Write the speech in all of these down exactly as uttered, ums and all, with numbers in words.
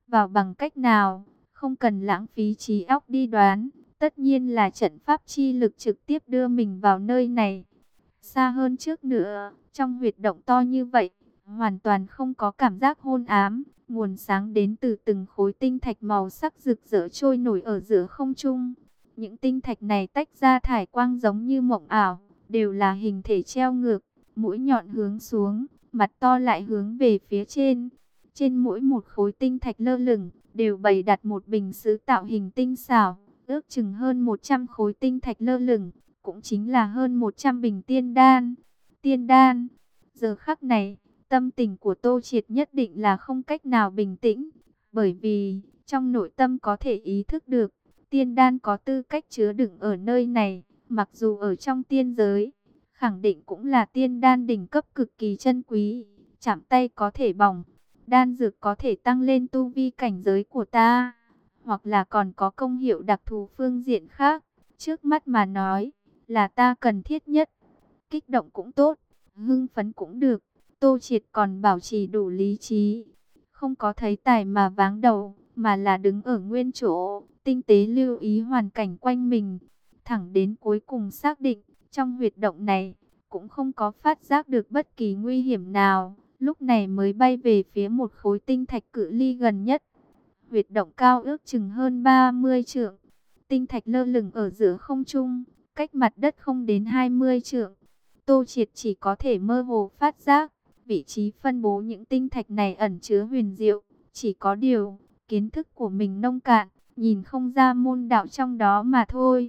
vào bằng cách nào, không cần lãng phí trí óc đi đoán. Tất nhiên là trận pháp chi lực trực tiếp đưa mình vào nơi này. Xa hơn trước nữa, trong huyệt động to như vậy, hoàn toàn không có cảm giác hôn ám. Nguồn sáng đến từ từng khối tinh thạch màu sắc rực rỡ trôi nổi ở giữa không trung. Những tinh thạch này tách ra thải quang giống như mộng ảo, đều là hình thể treo ngược, mũi nhọn hướng xuống, mặt to lại hướng về phía trên. Trên mỗi một khối tinh thạch lơ lửng, đều bày đặt một bình sứ tạo hình tinh xảo, ước chừng hơn một trăm khối tinh thạch lơ lửng, cũng chính là hơn một trăm bình tiên đan. Tiên đan, giờ khắc này, tâm tình của Tô Triệt nhất định là không cách nào bình tĩnh, bởi vì trong nội tâm có thể ý thức được, tiên đan có tư cách chứa đựng ở nơi này, mặc dù ở trong tiên giới, khẳng định cũng là tiên đan đỉnh cấp cực kỳ chân quý, chạm tay có thể bỏng, đan dược có thể tăng lên tu vi cảnh giới của ta, hoặc là còn có công hiệu đặc thù phương diện khác, trước mắt mà nói, là ta cần thiết nhất. Kích động cũng tốt, hưng phấn cũng được, Tô Triệt còn bảo trì đủ lý trí, không có thấy tài mà váng đầu, mà là đứng ở nguyên chỗ, tinh tế lưu ý hoàn cảnh quanh mình, thẳng đến cuối cùng xác định, trong huyệt động này, cũng không có phát giác được bất kỳ nguy hiểm nào, lúc này mới bay về phía một khối tinh thạch cự ly gần nhất. Huyệt động cao ước chừng hơn ba mươi trượng, tinh thạch lơ lửng ở giữa không trung, cách mặt đất không đến hai mươi trượng. Tô Triệt chỉ có thể mơ hồ phát giác, vị trí phân bố những tinh thạch này ẩn chứa huyền diệu, chỉ có điều, kiến thức của mình nông cạn, nhìn không ra môn đạo trong đó mà thôi.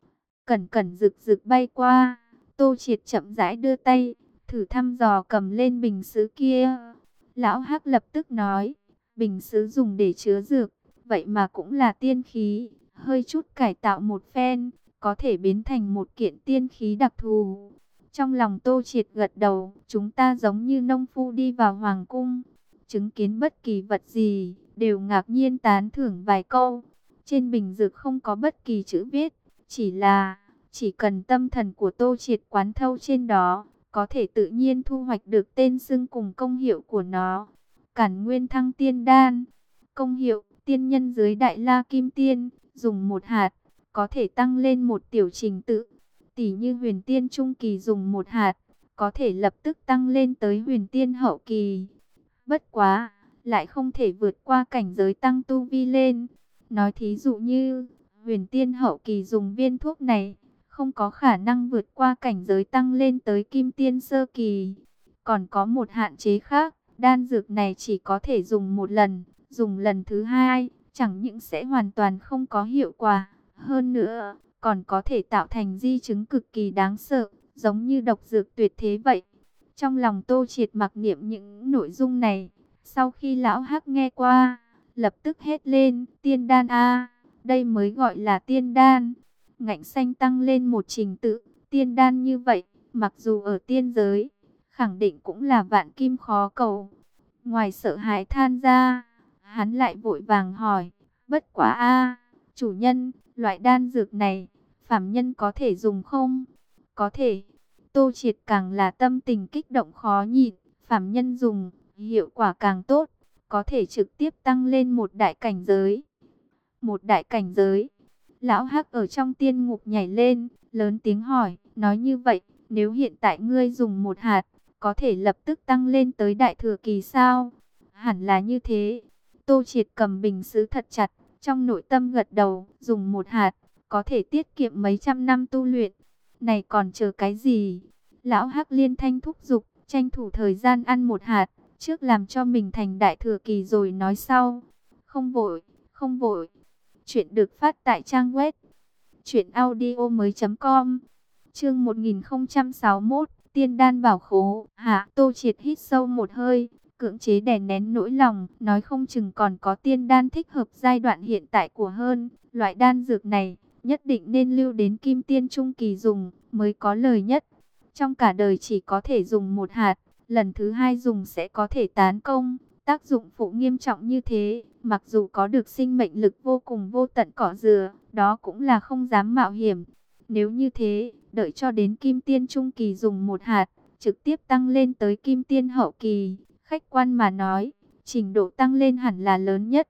Cẩn cẩn rực rực bay qua, Tô Triệt chậm rãi đưa tay, thử thăm dò cầm lên bình sứ kia. Lão Hắc lập tức nói, bình sứ dùng để chứa dược, vậy mà cũng là tiên khí, hơi chút cải tạo một phen, có thể biến thành một kiện tiên khí đặc thù. Trong lòng Tô Triệt gật đầu, chúng ta giống như nông phu đi vào hoàng cung, chứng kiến bất kỳ vật gì, đều ngạc nhiên tán thưởng vài câu. Trên bình dược không có bất kỳ chữ viết, chỉ là, chỉ cần tâm thần của Tô Triệt quán thâu trên đó, có thể tự nhiên thu hoạch được tên xưng cùng công hiệu của nó. Cản Nguyên Thăng Tiên Đan, công hiệu, tiên nhân dưới Đại La Kim Tiên, dùng một hạt, có thể tăng lên một tiểu trình tự. Tỷ như huyền tiên trung kỳ dùng một hạt, có thể lập tức tăng lên tới huyền tiên hậu kỳ. Bất quá, lại không thể vượt qua cảnh giới tăng tu vi lên. Nói thí dụ như, huyền tiên hậu kỳ dùng viên thuốc này, không có khả năng vượt qua cảnh giới tăng lên tới kim tiên sơ kỳ. Còn có một hạn chế khác, đan dược này chỉ có thể dùng một lần, dùng lần thứ hai, chẳng những sẽ hoàn toàn không có hiệu quả. Hơn nữa, còn có thể tạo thành di chứng cực kỳ đáng sợ, giống như độc dược tuyệt thế vậy. Trong lòng Tô Triệt mặc niệm những nội dung này, sau khi lão Hắc nghe qua, lập tức hét lên, tiên đan a, đây mới gọi là tiên đan. Ngạnh xanh tăng lên một trình tự, tiên đan như vậy, mặc dù ở tiên giới, khẳng định cũng là vạn kim khó cầu. Ngoài sợ hãi than ra, hắn lại vội vàng hỏi, bất quá a, chủ nhân, loại đan dược này, phàm nhân có thể dùng không? Có thể. Tô Triệt càng là tâm tình kích động khó nhịn, phàm nhân dùng, hiệu quả càng tốt, có thể trực tiếp tăng lên một đại cảnh giới. Một đại cảnh giới. Lão Hắc ở trong tiên ngục nhảy lên, lớn tiếng hỏi, nói như vậy, nếu hiện tại ngươi dùng một hạt, có thể lập tức tăng lên tới đại thừa kỳ sao? Hẳn là như thế. Tô Triệt cầm bình sứ thật chặt, trong nội tâm gật đầu, dùng một hạt, có thể tiết kiệm mấy trăm năm tu luyện. Này còn chờ cái gì? Lão Hắc liên thanh thúc giục, tranh thủ thời gian ăn một hạt, trước làm cho mình thành đại thừa kỳ rồi nói sau. Không vội, không vội. Chuyện được phát tại trang web truyện audio mới chấm com. Chương một nghìn không trăm sáu mươi mốt, Tiên đan bảo khố. Hạ, Tô Triệt hít sâu một hơi, cưỡng chế đè nén nỗi lòng, nói không chừng còn có tiên đan thích hợp giai đoạn hiện tại của hơn. Loại đan dược này, nhất định nên lưu đến kim tiên trung kỳ dùng, mới có lời nhất. Trong cả đời chỉ có thể dùng một hạt, lần thứ hai dùng sẽ có thể tán công. Tác dụng phụ nghiêm trọng như thế, mặc dù có được sinh mệnh lực vô cùng vô tận cỏ dừa, đó cũng là không dám mạo hiểm. Nếu như thế, đợi cho đến kim tiên trung kỳ dùng một hạt, trực tiếp tăng lên tới kim tiên hậu kỳ, khách quan mà nói, trình độ tăng lên hẳn là lớn nhất.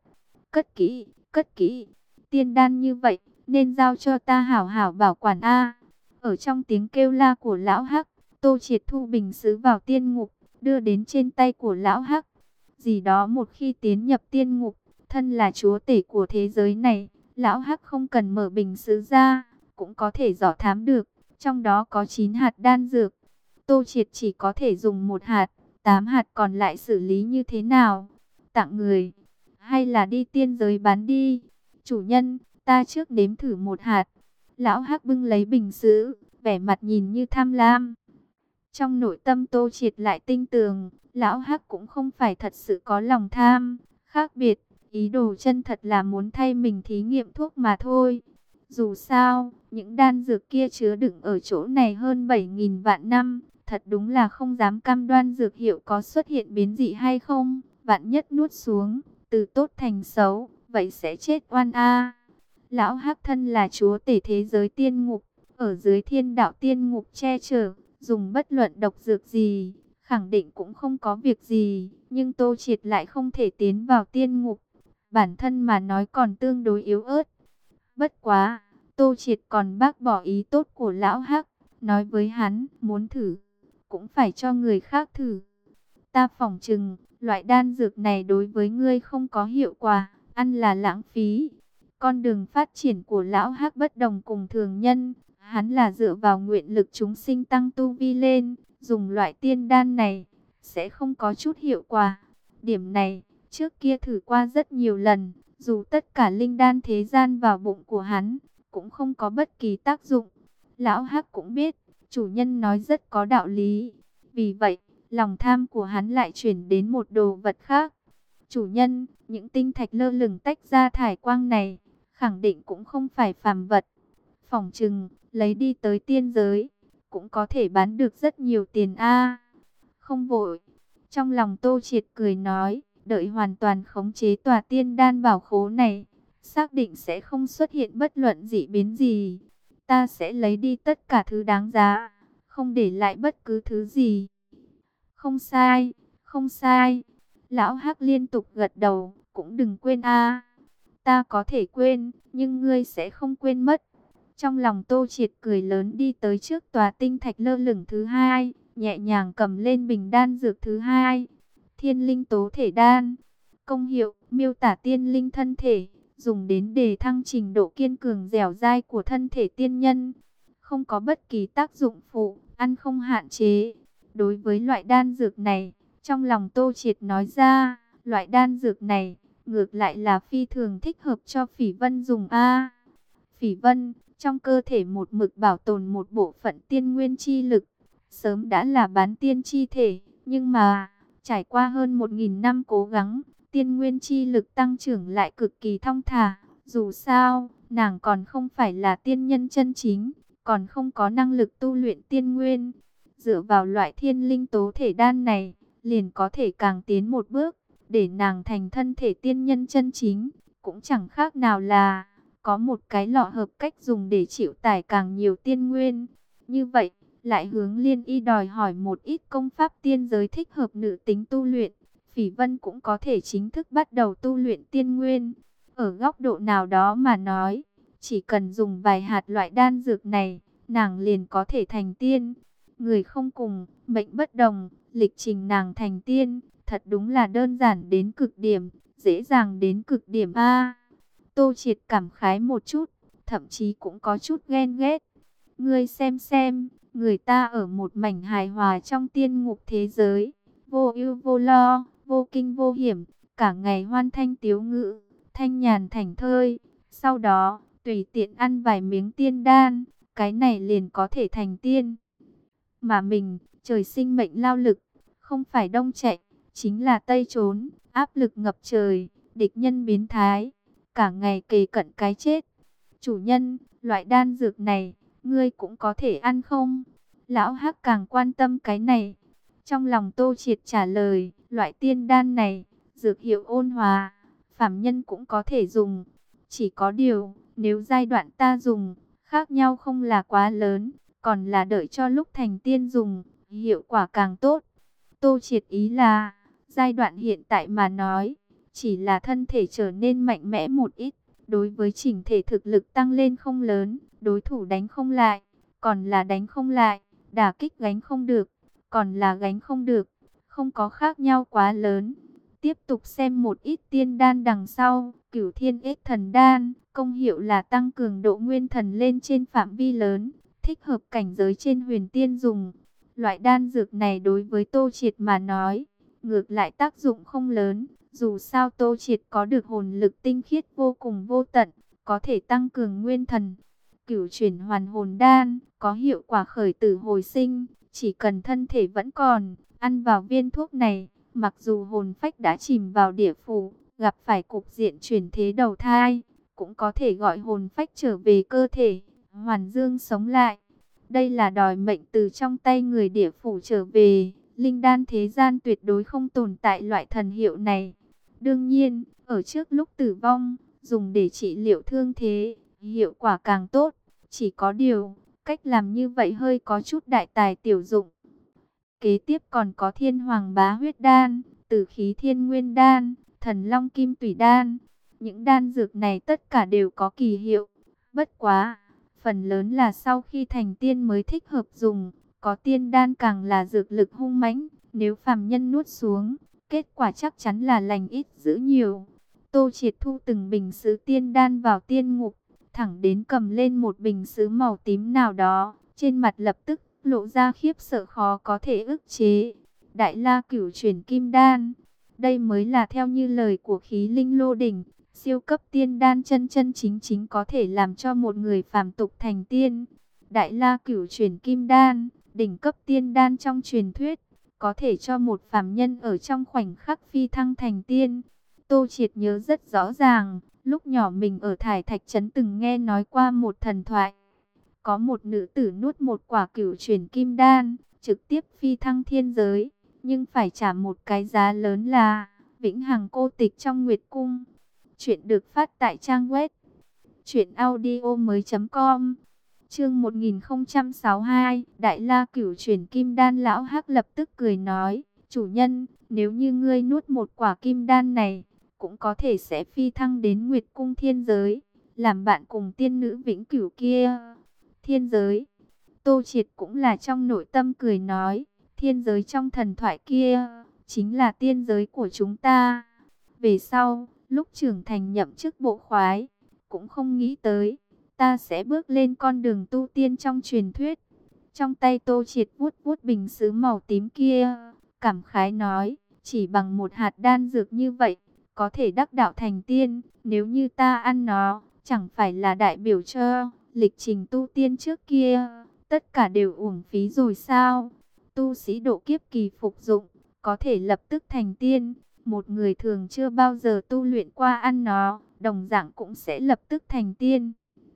Cất kỹ, cất kỹ. Tiên đan như vậy, nên giao cho ta hảo hảo bảo quản a. Ở trong tiếng kêu la của lão Hắc, Tô Triệt thu bình sứ vào tiên ngục, đưa đến trên tay của lão Hắc. Gì đó một khi tiến nhập tiên ngục, thân là chúa tể của thế giới này, lão Hắc không cần mở bình sứ ra, cũng có thể dò thám được. Trong đó có chín hạt đan dược. Tô Triệt chỉ có thể dùng một hạt, tám hạt còn lại xử lý như thế nào? Tặng người, hay là đi tiên giới bán đi? Chủ nhân, ta trước nếm thử một hạt. Lão Hắc bưng lấy bình sứ, vẻ mặt nhìn như tham lam. Trong nội tâm Tô Triệt lại tinh tường, lão Hắc cũng không phải thật sự có lòng tham. Khác biệt, ý đồ chân thật là muốn thay mình thí nghiệm thuốc mà thôi. Dù sao, những đan dược kia chứa đựng ở chỗ này hơn bảy nghìn vạn năm. Thật đúng là không dám cam đoan dược hiệu có xuất hiện biến dị hay không. Vạn nhất nuốt xuống, từ tốt thành xấu, vậy sẽ chết oan a. Lão Hắc thân là chúa tể thế giới tiên ngục, ở dưới thiên đạo tiên ngục che chở, dùng bất luận độc dược gì, khẳng định cũng không có việc gì. Nhưng Tô Triệt lại không thể tiến vào tiên ngục, bản thân mà nói còn tương đối yếu ớt. Bất quá, Tô Triệt còn bác bỏ ý tốt của lão Hắc, nói với hắn, muốn thử, cũng phải cho người khác thử. Ta phỏng chừng, loại đan dược này đối với ngươi không có hiệu quả, ăn là lãng phí. Con đường phát triển của lão Hắc bất đồng cùng thường nhân, hắn là dựa vào nguyện lực chúng sinh tăng tu vi lên, dùng loại tiên đan này, sẽ không có chút hiệu quả. Điểm này, trước kia thử qua rất nhiều lần, dù tất cả linh đan thế gian vào bụng của hắn, cũng không có bất kỳ tác dụng. Lão Hắc cũng biết, chủ nhân nói rất có đạo lý. Vì vậy, lòng tham của hắn lại chuyển đến một đồ vật khác. Chủ nhân, những tinh thạch lơ lửng tách ra thải quang này, khẳng định cũng không phải phàm vật. Phỏng chừng, lấy đi tới tiên giới, cũng có thể bán được rất nhiều tiền a. Không vội. Trong lòng Tô Triệt cười nói, đợi hoàn toàn khống chế tòa tiên đan bảo khố này, xác định sẽ không xuất hiện bất luận dị biến gì. Ta sẽ lấy đi tất cả thứ đáng giá, không để lại bất cứ thứ gì. Không sai, không sai. Lão Hắc liên tục gật đầu, cũng đừng quên a. Ta có thể quên, nhưng ngươi sẽ không quên mất. Trong lòng Tô Triệt cười lớn đi tới trước tòa tinh thạch lơ lửng thứ hai, nhẹ nhàng cầm lên bình đan dược thứ hai. Thiên linh tố thể đan. Công hiệu, miêu tả tiên linh thân thể, dùng đến đề thăng trình độ kiên cường dẻo dai của thân thể tiên nhân. Không có bất kỳ tác dụng phụ, ăn không hạn chế. Đối với loại đan dược này, trong lòng Tô Triệt nói ra, loại đan dược này, ngược lại là phi thường thích hợp cho Phỉ Vân dùng a. Phỉ Vân, trong cơ thể một mực bảo tồn một bộ phận tiên nguyên chi lực, sớm đã là bán tiên chi thể, nhưng mà, trải qua hơn một nghìn năm cố gắng, tiên nguyên chi lực tăng trưởng lại cực kỳ thong thả. Dù sao, nàng còn không phải là tiên nhân chân chính, còn không có năng lực tu luyện tiên nguyên. Dựa vào loại thiên linh tố thể đan này, liền có thể càng tiến một bước, để nàng thành thân thể tiên nhân chân chính, cũng chẳng khác nào là có một cái lọ hợp cách dùng để chịu tải càng nhiều tiên nguyên. Như vậy, lại hướng Liên Y đòi hỏi một ít công pháp tiên giới thích hợp nữ tính tu luyện. Phỉ Vân cũng có thể chính thức bắt đầu tu luyện tiên nguyên. Ở góc độ nào đó mà nói, chỉ cần dùng vài hạt loại đan dược này, nàng liền có thể thành tiên. Người không cùng, mệnh bất đồng, lịch trình nàng thành tiên, thật đúng là đơn giản đến cực điểm, dễ dàng đến cực điểm a. Tô Triệt cảm khái một chút, thậm chí cũng có chút ghen ghét. Ngươi xem xem, người ta ở một mảnh hài hòa trong tiên ngục thế giới, vô ưu vô lo, vô kinh vô hiểm, cả ngày hoan thanh tiếu ngữ, thanh nhàn thảnh thơi. Sau đó, tùy tiện ăn vài miếng tiên đan, cái này liền có thể thành tiên. Mà mình, trời sinh mệnh lao lực, không phải đông chạy, chính là tây trốn, áp lực ngập trời, địch nhân biến thái, cả ngày kề cận cái chết. Chủ nhân, loại đan dược này, ngươi cũng có thể ăn không? Lão Hắc càng quan tâm cái này. Trong lòng Tô Triệt trả lời, loại tiên đan này, dược hiệu ôn hòa, phàm nhân cũng có thể dùng. Chỉ có điều, nếu giai đoạn ta dùng, khác nhau không là quá lớn, còn là đợi cho lúc thành tiên dùng, hiệu quả càng tốt. Tô Triệt ý là, giai đoạn hiện tại mà nói, chỉ là thân thể trở nên mạnh mẽ một ít. Đối với chỉnh thể thực lực tăng lên không lớn, đối thủ đánh không lại, còn là đánh không lại, đả kích gánh không được, còn là gánh không được, không có khác nhau quá lớn. Tiếp tục xem một ít tiên đan đằng sau, Cửu Thiên Ích Thần Đan, công hiệu là tăng cường độ nguyên thần lên trên phạm vi lớn, thích hợp cảnh giới trên huyền tiên dùng. Loại đan dược này đối với Tô Triệt mà nói, ngược lại tác dụng không lớn. Dù sao Tô Triệt có được hồn lực tinh khiết vô cùng vô tận, có thể tăng cường nguyên thần. Cửu chuyển hoàn hồn đan, có hiệu quả khởi tử hồi sinh, chỉ cần thân thể vẫn còn, ăn vào viên thuốc này, mặc dù hồn phách đã chìm vào địa phủ, gặp phải cục diện chuyển thế đầu thai, cũng có thể gọi hồn phách trở về cơ thể, hoàn dương sống lại. Đây là đòi mệnh từ trong tay người địa phủ trở về, linh đan thế gian tuyệt đối không tồn tại loại thần hiệu này. Đương nhiên, ở trước lúc tử vong, dùng để trị liệu thương thế, hiệu quả càng tốt. Chỉ có điều, cách làm như vậy hơi có chút đại tài tiểu dụng. Kế tiếp còn có Thiên Hoàng Bá Huyết Đan, Tử Khí Thiên Nguyên Đan, Thần Long Kim Tủy Đan. Những đan dược này tất cả đều có kỳ hiệu. Bất quá, phần lớn là sau khi thành tiên mới thích hợp dùng. Có tiên đan càng là dược lực hung mãnh, nếu phàm nhân nuốt xuống, kết quả chắc chắn là lành ít dữ nhiều. Tô Triệt thu từng bình sứ tiên đan vào tiên ngục, thẳng đến cầm lên một bình sứ màu tím nào đó, trên mặt lập tức lộ ra khiếp sợ khó có thể ức chế. Đại La Cửu Chuyển Kim Đan, đây mới là theo như lời của Khí Linh Lô Đỉnh, siêu cấp tiên đan chân chân chính chính có thể làm cho một người phàm tục thành tiên. Đại La Cửu Chuyển Kim Đan, đỉnh cấp tiên đan trong truyền thuyết, có thể cho một phàm nhân ở trong khoảnh khắc phi thăng thành tiên. Tô Triệt nhớ rất rõ ràng, lúc nhỏ mình ở Thải Thạch Trấn từng nghe nói qua một thần thoại. Có một nữ tử nuốt một quả cửu chuyển kim đan, trực tiếp phi thăng thiên giới, nhưng phải trả một cái giá lớn là vĩnh hằng cô tịch trong Nguyệt Cung. Chuyện được phát tại trang web truyện audio mới chấm com. Chương một nghìn không trăm sáu mươi hai, Đại La Cửu Chuyển Kim Đan. Lão Hắc lập tức cười nói, chủ nhân, nếu như ngươi nuốt một quả kim đan này, cũng có thể sẽ phi thăng đến Nguyệt Cung thiên giới, làm bạn cùng tiên nữ vĩnh cửu kia. Thiên giới, Tô Triệt cũng là trong nội tâm cười nói, thiên giới trong thần thoại kia, chính là tiên giới của chúng ta. Về sau, lúc trưởng thành nhậm chức bộ khoái, cũng không nghĩ tới, ta sẽ bước lên con đường tu tiên trong truyền thuyết. Trong tay Tô Triệt vuốt vuốt bình sứ màu tím kia, cảm khái nói, chỉ bằng một hạt đan dược như vậy, có thể đắc đạo thành tiên, nếu như ta ăn nó, chẳng phải là đại biểu cho lịch trình tu tiên trước kia, tất cả đều uổng phí rồi sao? Tu sĩ độ kiếp kỳ phục dụng, có thể lập tức thành tiên, một người thường chưa bao giờ tu luyện qua ăn nó, đồng dạng cũng sẽ lập tức thành tiên.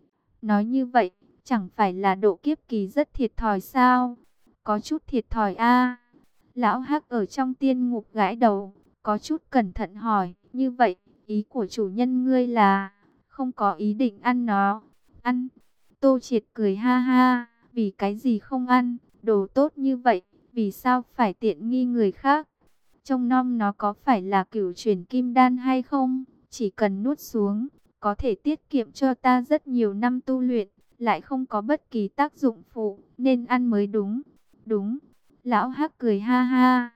Nói như vậy, chẳng phải là độ kiếp kỳ rất thiệt thòi sao? Có chút thiệt thòi a. Lão Hắc ở trong tiên ngục gãi đầu, có chút cẩn thận hỏi, như vậy, ý của chủ nhân ngươi là không có ý định ăn nó? Ăn. Tô Triệt cười ha ha, vì cái gì không ăn, đồ tốt như vậy, vì sao phải tiện nghi người khác? Trông nom nó có phải là cửu chuyển kim đan hay không? Chỉ cần nuốt xuống, có thể tiết kiệm cho ta rất nhiều năm tu luyện, lại không có bất kỳ tác dụng phụ, nên ăn mới đúng. Đúng. Lão Hắc cười ha ha.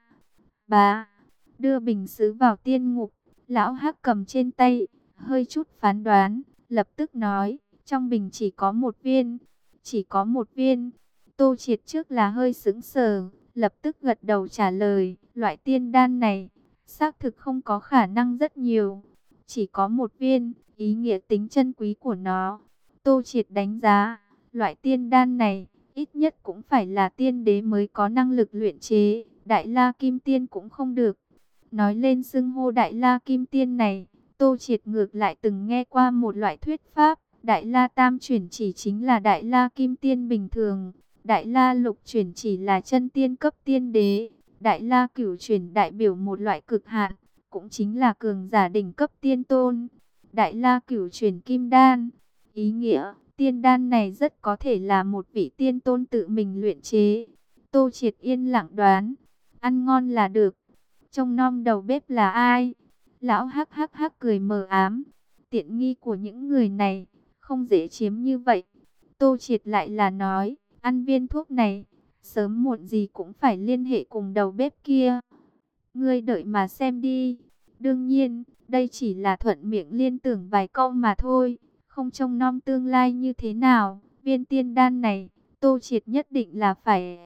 Bà, đưa bình sứ vào tiên ngục, Lão Hắc cầm trên tay, hơi chút phán đoán, lập tức nói, trong bình chỉ có một viên, chỉ có một viên. Tô Triệt trước là hơi sững sờ, lập tức gật đầu trả lời, loại tiên đan này, xác thực không có khả năng rất nhiều, chỉ có một viên, ý nghĩa tính chân quý của nó. Tô Triệt đánh giá, loại tiên đan này, ít nhất cũng phải là tiên đế mới có năng lực luyện chế, Đại La Kim Tiên cũng không được. Nói lên xưng hô Đại La Kim Tiên này, Tô Triệt ngược lại từng nghe qua một loại thuyết pháp, Đại La Tam chuyển chỉ chính là Đại La Kim Tiên bình thường, Đại La Lục chuyển chỉ là chân tiên cấp tiên đế, Đại La Cửu chuyển đại biểu một loại cực hạn, cũng chính là cường giả đỉnh cấp tiên tôn. Đại La Cửu chuyển kim đan, ý nghĩa tiên đan này rất có thể là một vị tiên tôn tự mình luyện chế. Tô Triệt yên lặng đoán, ăn ngon là được. Trông nom đầu bếp là ai? Lão hắc hắc hắc cười mờ ám. Tiện nghi của những người này không dễ chiếm như vậy. Tô Triệt lại là nói, ăn viên thuốc này, sớm muộn gì cũng phải liên hệ cùng đầu bếp kia. Ngươi đợi mà xem đi. Đương nhiên, đây chỉ là thuận miệng liên tưởng vài câu mà thôi, không trông nom tương lai như thế nào. Viên tiên đan này, Tô Triệt nhất định là phải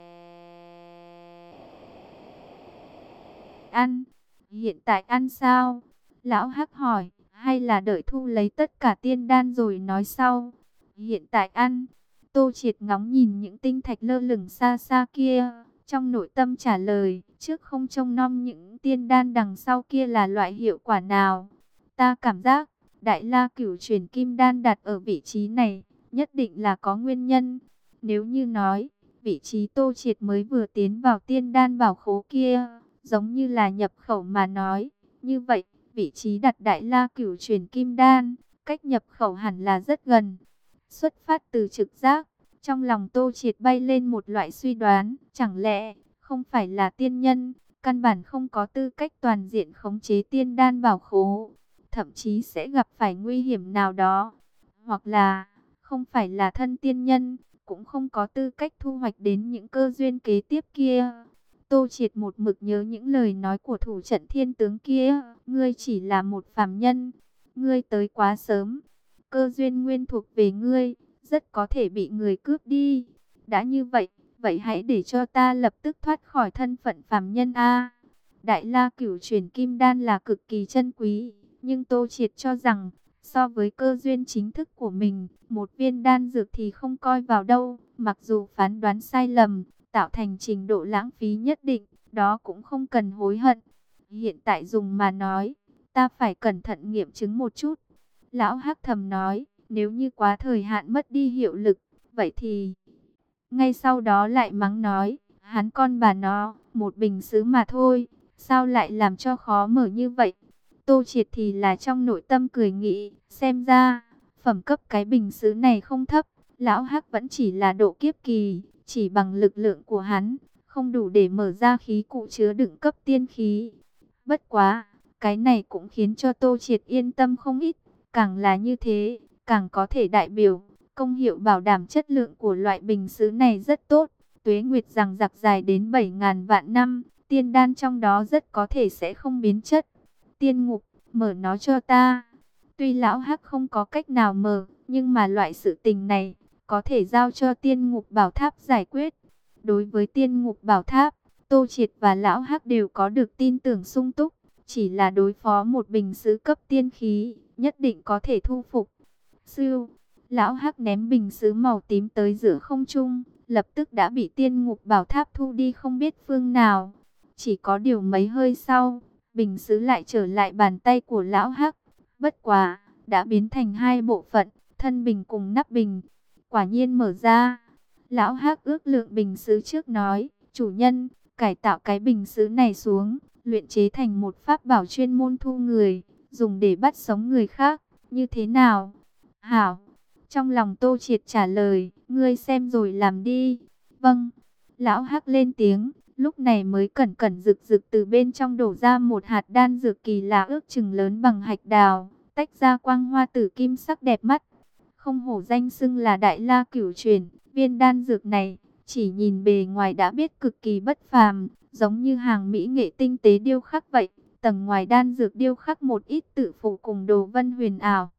ăn. Hiện tại ăn sao? Lão Hắc hỏi, hay là đợi thu lấy tất cả tiên đan rồi nói sau? Hiện tại ăn. Tô Triệt ngóng nhìn những tinh thạch lơ lửng xa xa kia, trong nội tâm trả lời, trước không trông nom những tiên đan đằng sau kia là loại hiệu quả nào. Ta cảm giác, Đại La Cửu Chuyển Kim Đan đặt ở vị trí này, nhất định là có nguyên nhân. Nếu như nói, vị trí Tô Triệt mới vừa tiến vào tiên đan bảo khố kia, giống như là nhập khẩu mà nói, như vậy, vị trí đặt Đại La Cửu Chuyển Kim Đan, cách nhập khẩu hẳn là rất gần. Xuất phát từ trực giác, trong lòng Tô Triệt bay lên một loại suy đoán, chẳng lẽ không phải là tiên nhân, căn bản không có tư cách toàn diện khống chế tiên đan bảo khố, thậm chí sẽ gặp phải nguy hiểm nào đó, hoặc là không phải là thân tiên nhân, cũng không có tư cách thu hoạch đến những cơ duyên kế tiếp kia. Tô Triệt một mực nhớ những lời nói của thủ trận thiên tướng kia, ngươi chỉ là một phàm nhân, ngươi tới quá sớm, cơ duyên nguyên thuộc về ngươi, rất có thể bị người cướp đi. Đã như vậy, vậy hãy để cho ta lập tức thoát khỏi thân phận phàm nhân a. Đại La Cửu Chuyển Kim Đan là cực kỳ chân quý, nhưng Tô Triệt cho rằng, so với cơ duyên chính thức của mình, một viên đan dược thì không coi vào đâu. Mặc dù phán đoán sai lầm, tạo thành trình độ lãng phí nhất định, đó cũng không cần hối hận. Hiện tại dùng mà nói, ta phải cẩn thận nghiệm chứng một chút. Lão Hắc thầm nói, nếu như quá thời hạn mất đi hiệu lực, vậy thì... Ngay sau đó lại mắng nói, hắn con bà nó, một bình sứ mà thôi, sao lại làm cho khó mở như vậy? Tô Triệt thì là trong nội tâm cười nghĩ, xem ra, phẩm cấp cái bình sứ này không thấp, Lão Hắc vẫn chỉ là độ kiếp kỳ, chỉ bằng lực lượng của hắn, không đủ để mở ra khí cụ chứa đựng cấp tiên khí. Bất quá, cái này cũng khiến cho Tô Triệt yên tâm không ít, càng là như thế, càng có thể đại biểu, công hiệu bảo đảm chất lượng của loại bình sứ này rất tốt, tuế nguyệt rằng giặc dài đến bảy ngàn vạn năm, tiên đan trong đó rất có thể sẽ không biến chất. Tiên ngục, mở nó cho ta. Tuy Lão Hắc không có cách nào mở, nhưng mà loại sự tình này, có thể giao cho tiên ngục bảo tháp giải quyết. Đối với tiên ngục bảo tháp, Tô Triệt và Lão Hắc đều có được tin tưởng sung túc, chỉ là đối phó một bình sứ cấp tiên khí, nhất định có thể thu phục. Sưu, Lão Hắc ném bình sứ màu tím tới giữa không trung, lập tức đã bị tiên ngục bảo tháp thu đi không biết phương nào. Chỉ có điều mấy hơi sau, bình sứ lại trở lại bàn tay của Lão Hắc. Bất quá, đã biến thành hai bộ phận, thân bình cùng nắp bình. Quả nhiên mở ra. Lão Hắc ước lượng bình sứ trước nói, chủ nhân, cải tạo cái bình sứ này xuống, luyện chế thành một pháp bảo chuyên môn thu người, dùng để bắt sống người khác, như thế nào? Hảo. Trong lòng Tô Triệt trả lời, ngươi xem rồi làm đi. Vâng. Lão Hắc lên tiếng, lúc này mới cẩn cẩn rực rực từ bên trong đổ ra một hạt đan dược kỳ lạ ước chừng lớn bằng hạch đào, tách ra quang hoa tử kim sắc đẹp mắt. Không hổ danh xưng là Đại La Cửu Chuyển, viên đan dược này, chỉ nhìn bề ngoài đã biết cực kỳ bất phàm, giống như hàng mỹ nghệ tinh tế điêu khắc vậy. Tầng ngoài đan dược điêu khắc một ít tự phụ cùng đồ vân huyền ảo.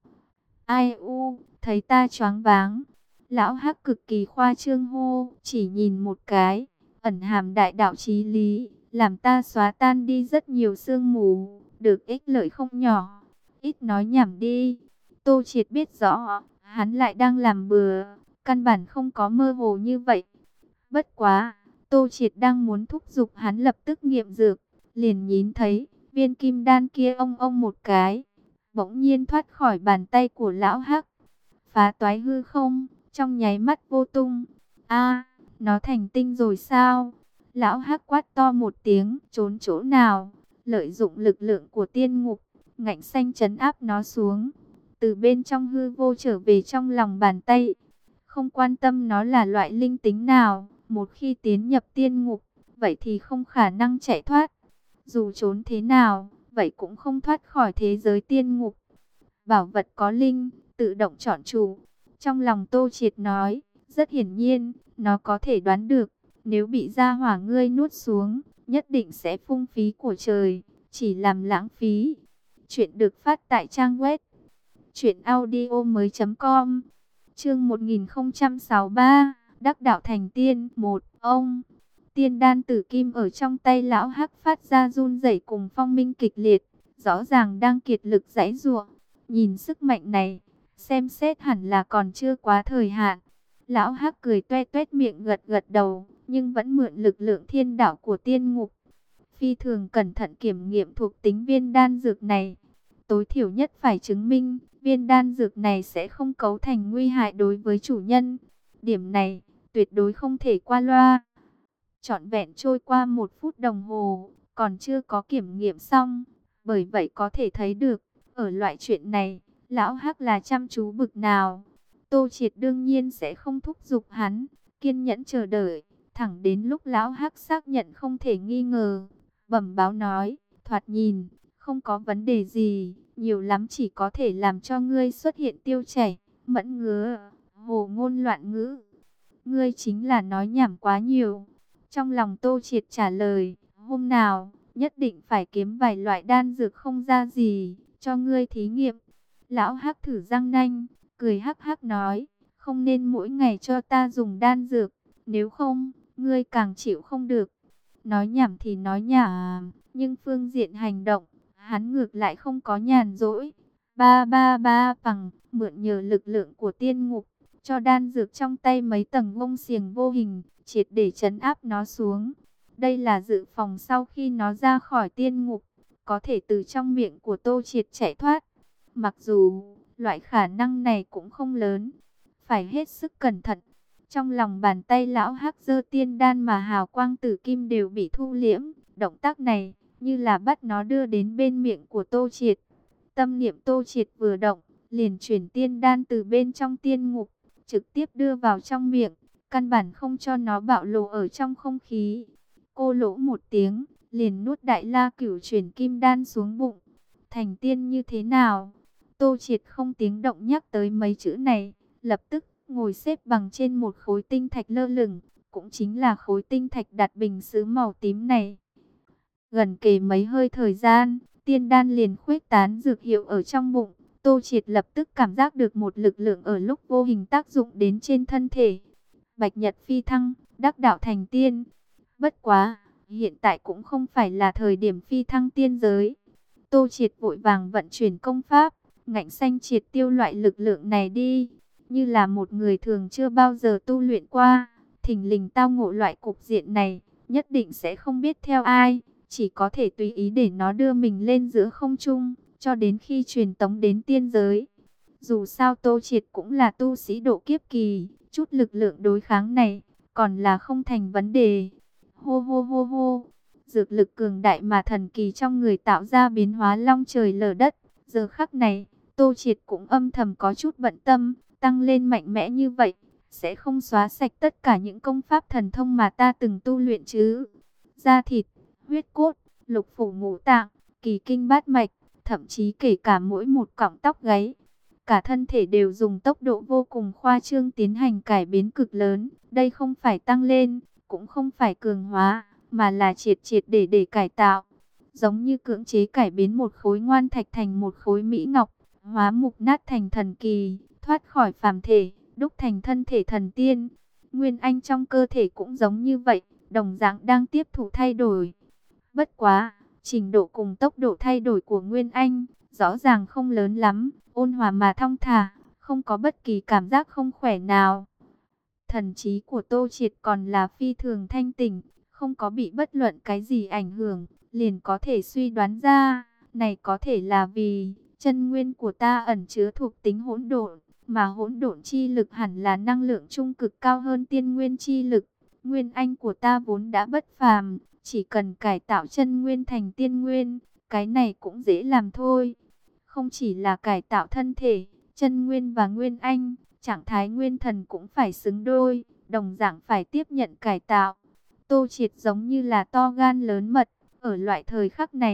Ai u, thấy ta choáng váng. Lão Hắc cực kỳ khoa trương hô, chỉ nhìn một cái, ẩn hàm đại đạo chí lý, làm ta xóa tan đi rất nhiều sương mù, được ích lợi không nhỏ. Ít nói nhảm đi. Tô Triệt biết rõ, hắn lại đang làm bừa, căn bản không có mơ hồ như vậy. Bất quá, Tô Triệt đang muốn thúc giục hắn lập tức nghiệm dược, liền nhìn thấy viên kim đan kia ông ông một cái, bỗng nhiên thoát khỏi bàn tay của Lão Hắc, phá toái hư không, trong nháy mắt vô tung. A, nó thành tinh rồi sao? Lão Hắc quát to một tiếng, trốn chỗ nào? Lợi dụng lực lượng của tiên ngục, ngạnh xanh trấn áp nó xuống, từ bên trong hư vô trở về trong lòng bàn tay. Không quan tâm nó là loại linh tính nào, một khi tiến nhập tiên ngục, vậy thì không khả năng chạy thoát. Dù trốn thế nào, vậy cũng không thoát khỏi thế giới tiên ngục. Bảo vật có linh, tự động chọn chủ. Trong lòng Tô Triệt nói, rất hiển nhiên, nó có thể đoán được, nếu bị gia hỏa ngươi nuốt xuống, nhất định sẽ phung phí của trời, chỉ làm lãng phí. Chuyện được phát tại trang web truyện audio mới chấm com. Chương một nghìn không trăm sáu mươi ba, Đắc đạo thành tiên. Một, ông tiên đan tử kim ở trong tay lão Hắc phát ra run rẩy cùng phong minh kịch liệt, rõ ràng đang kiệt lực giãy giụa. Nhìn sức mạnh này, xem xét hẳn là còn chưa quá thời hạn. Lão Hắc cười toe toét miệng, gật gật đầu, nhưng vẫn mượn lực lượng thiên đạo của tiên ngục, phi thường cẩn thận kiểm nghiệm thuộc tính viên đan dược này. Tối thiểu nhất phải chứng minh viên đan dược này sẽ không cấu thành nguy hại đối với chủ nhân. Điểm này tuyệt đối không thể qua loa. Trọn vẹn trôi qua một phút đồng hồ, còn chưa có kiểm nghiệm xong. Bởi vậy có thể thấy được, ở loại chuyện này, lão Hắc là chăm chú bực nào. Tô Triệt đương nhiên sẽ không thúc giục hắn, kiên nhẫn chờ đợi, thẳng đến lúc lão Hắc xác nhận không thể nghi ngờ, bẩm báo nói, thoạt nhìn, không có vấn đề gì, nhiều lắm chỉ có thể làm cho ngươi xuất hiện tiêu chảy, mẫn ngứa, hồ ngôn loạn ngữ. Ngươi chính là nói nhảm quá nhiều. Trong lòng Tô Triệt trả lời, hôm nào, nhất định phải kiếm vài loại đan dược không ra gì, cho ngươi thí nghiệm. Lão Hắc thử răng nanh, cười hắc hắc nói, không nên mỗi ngày cho ta dùng đan dược, nếu không, ngươi càng chịu không được. Nói nhảm thì nói nhảm, nhưng phương diện hành động, hắn ngược lại không có nhàn rỗi. Ba ba ba bằng, mượn nhờ lực lượng của tiên ngục, cho đan dược trong tay mấy tầng gông xiềng vô hình, triệt để trấn áp nó xuống. Đây là dự phòng sau khi nó ra khỏi tiên ngục, có thể từ trong miệng của Tô Triệt chạy thoát. Mặc dù loại khả năng này cũng không lớn, phải hết sức cẩn thận. Trong lòng bàn tay lão Hắc giơ tiên đan mà hào quang tử kim đều bị thu liễm. Động tác này như là bắt nó đưa đến bên miệng của Tô Triệt. Tâm niệm Tô Triệt vừa động, liền chuyển tiên đan từ bên trong tiên ngục, trực tiếp đưa vào trong miệng, căn bản không cho nó bạo lộ ở trong không khí. Cô lỗ một tiếng, liền nuốt đại la cửu chuyển kim đan xuống bụng. Thành tiên như thế nào? Tô Triệt không tiếng động nhắc tới mấy chữ này, lập tức ngồi xếp bằng trên một khối tinh thạch lơ lửng, cũng chính là khối tinh thạch đặt bình sứ màu tím này. Gần kề mấy hơi thời gian, tiên đan liền khuếch tán dược hiệu ở trong bụng. Tô Triệt lập tức cảm giác được một lực lượng ở lúc vô hình tác dụng đến trên thân thể. Bạch nhật phi thăng, đắc đạo thành tiên. Bất quá, hiện tại cũng không phải là thời điểm phi thăng tiên giới. Tô Triệt vội vàng vận chuyển công pháp, ngạnh xanh triệt tiêu loại lực lượng này đi. Như là một người thường chưa bao giờ tu luyện qua, thình lình tao ngộ loại cục diện này, nhất định sẽ không biết theo ai, chỉ có thể tùy ý để nó đưa mình lên giữa không trung, cho đến khi truyền tống đến tiên giới. Dù sao Tô Triệt cũng là tu sĩ độ kiếp kỳ, chút lực lượng đối kháng này, còn là không thành vấn đề. Hô hô hô hô, dược lực cường đại mà thần kỳ trong người tạo ra biến hóa long trời lở đất. Giờ khắc này, Tô Triệt cũng âm thầm có chút bận tâm, tăng lên mạnh mẽ như vậy, sẽ không xóa sạch tất cả những công pháp thần thông mà ta từng tu luyện chứ. Da thịt, huyết cốt, lục phủ ngũ tạng, kỳ kinh bát mạch, thậm chí kể cả mỗi một cọng tóc gáy. Cả thân thể đều dùng tốc độ vô cùng khoa trương tiến hành cải biến cực lớn. Đây không phải tăng lên, cũng không phải cường hóa, mà là triệt triệt để để cải tạo. Giống như cưỡng chế cải biến một khối ngoan thạch thành một khối mỹ ngọc, hóa mục nát thành thần kỳ, thoát khỏi phàm thể, đúc thành thân thể thần tiên. Nguyên anh trong cơ thể cũng giống như vậy, đồng dạng đang tiếp thụ thay đổi. Bất quá, trình độ cùng tốc độ thay đổi của Nguyên Anh rõ ràng không lớn lắm, ôn hòa mà thong thả, không có bất kỳ cảm giác không khỏe nào. Thần trí của Tô Triệt còn là phi thường thanh tỉnh, không có bị bất luận cái gì ảnh hưởng, liền có thể suy đoán ra, này có thể là vì chân nguyên của ta ẩn chứa thuộc tính hỗn độn, mà hỗn độn chi lực hẳn là năng lượng trung cực cao hơn tiên nguyên chi lực. Nguyên Anh của ta vốn đã bất phàm, chỉ cần cải tạo chân nguyên thành tiên nguyên, cái này cũng dễ làm thôi. Không chỉ là cải tạo thân thể, chân nguyên và Nguyên Anh, trạng thái nguyên thần cũng phải xứng đôi, đồng dạng phải tiếp nhận cải tạo. Tô Triệt giống như là to gan lớn mật, ở loại thời khắc này,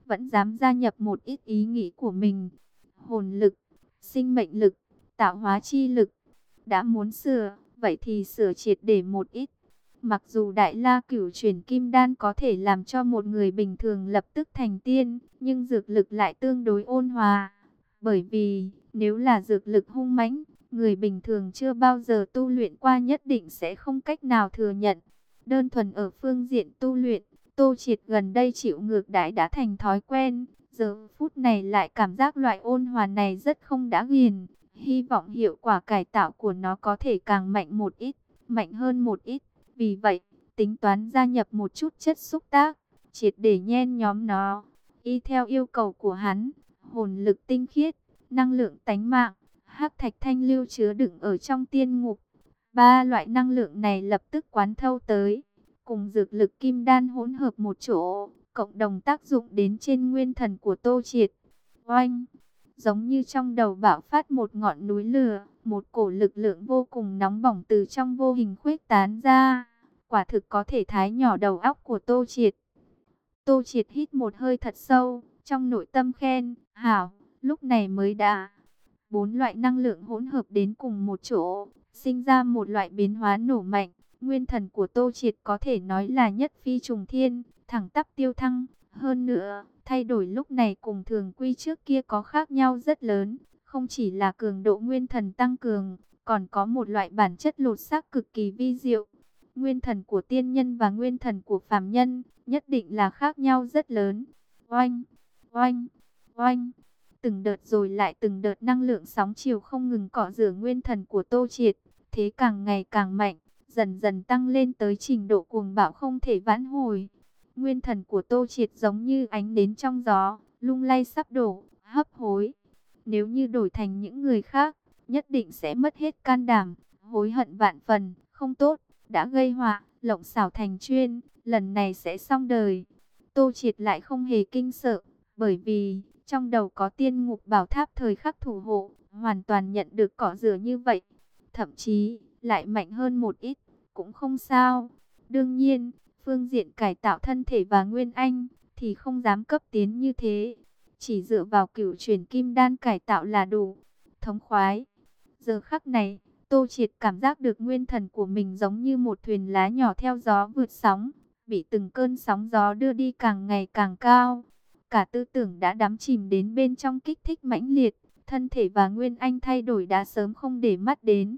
vẫn dám gia nhập một ít ý nghĩ của mình. Hồn lực, sinh mệnh lực, tạo hóa chi lực, đã muốn sửa, vậy thì sửa triệt để một ít. Mặc dù Đại La Cửu Chuyển Kim Đan có thể làm cho một người bình thường lập tức thành tiên, nhưng dược lực lại tương đối ôn hòa. Bởi vì, nếu là dược lực hung mãnh, người bình thường chưa bao giờ tu luyện qua nhất định sẽ không cách nào thừa nhận. Đơn thuần ở phương diện tu luyện, Tô Triệt gần đây chịu ngược đãi đã thành thói quen. Giờ phút này lại cảm giác loại ôn hòa này rất không đã nghiền. Hy vọng hiệu quả cải tạo của nó có thể càng mạnh một ít, mạnh hơn một ít. Vì vậy, tính toán gia nhập một chút chất xúc tác, triệt để nhen nhóm nó. Y theo yêu cầu của hắn, hồn lực tinh khiết, năng lượng tánh mạng, hắc thạch thanh lưu chứa đựng ở trong tiên ngục. Ba loại năng lượng này lập tức quán thâu tới, cùng dược lực kim đan hỗn hợp một chỗ, cộng đồng tác dụng đến trên nguyên thần của Tô Triệt. Oanh! Giống như trong đầu bạo phát một ngọn núi lửa, một cổ lực lượng vô cùng nóng bỏng từ trong vô hình khuếch tán ra. Quả thực có thể thái nhỏ đầu óc của Tô Triệt. Tô Triệt hít một hơi thật sâu, trong nội tâm khen, hảo, lúc này mới đã. Bốn loại năng lượng hỗn hợp đến cùng một chỗ, sinh ra một loại biến hóa nổ mạnh. Nguyên thần của Tô Triệt có thể nói là nhất phi trùng thiên, thẳng tắp tiêu thăng. Hơn nữa, thay đổi lúc này cùng thường quy trước kia có khác nhau rất lớn. Không chỉ là cường độ nguyên thần tăng cường, còn có một loại bản chất lột xác cực kỳ vi diệu. Nguyên thần của tiên nhân và nguyên thần của phàm nhân nhất định là khác nhau rất lớn. Oanh, oanh, oanh. Từng đợt rồi lại từng đợt năng lượng sóng chiều không ngừng cọ rửa nguyên thần của Tô Triệt. Thế càng ngày càng mạnh, dần dần tăng lên tới trình độ cuồng bạo không thể vãn hồi. Nguyên thần của Tô Triệt giống như ánh nến trong gió, lung lay sắp đổ, hấp hối. Nếu như đổi thành những người khác, nhất định sẽ mất hết can đảm, hối hận vạn phần, không tốt, đã gây họa, lộng xảo thành chuyên, lần này sẽ xong đời. Tô Triệt lại không hề kinh sợ, bởi vì trong đầu có tiên ngục bảo tháp thời khắc thủ hộ, hoàn toàn nhận được cỏ rửa như vậy. Thậm chí, lại mạnh hơn một ít, cũng không sao. Đương nhiên, phương diện cải tạo thân thể và nguyên anh, thì không dám cấp tiến như thế. Chỉ dựa vào cửu chuyển kim đan cải tạo là đủ. Thống khoái. Giờ khắc này, Tô Triệt cảm giác được nguyên thần của mình giống như một thuyền lá nhỏ theo gió vượt sóng, bị từng cơn sóng gió đưa đi càng ngày càng cao. Cả tư tưởng đã đắm chìm đến bên trong kích thích mãnh liệt, thân thể và nguyên anh thay đổi đã sớm không để mắt đến.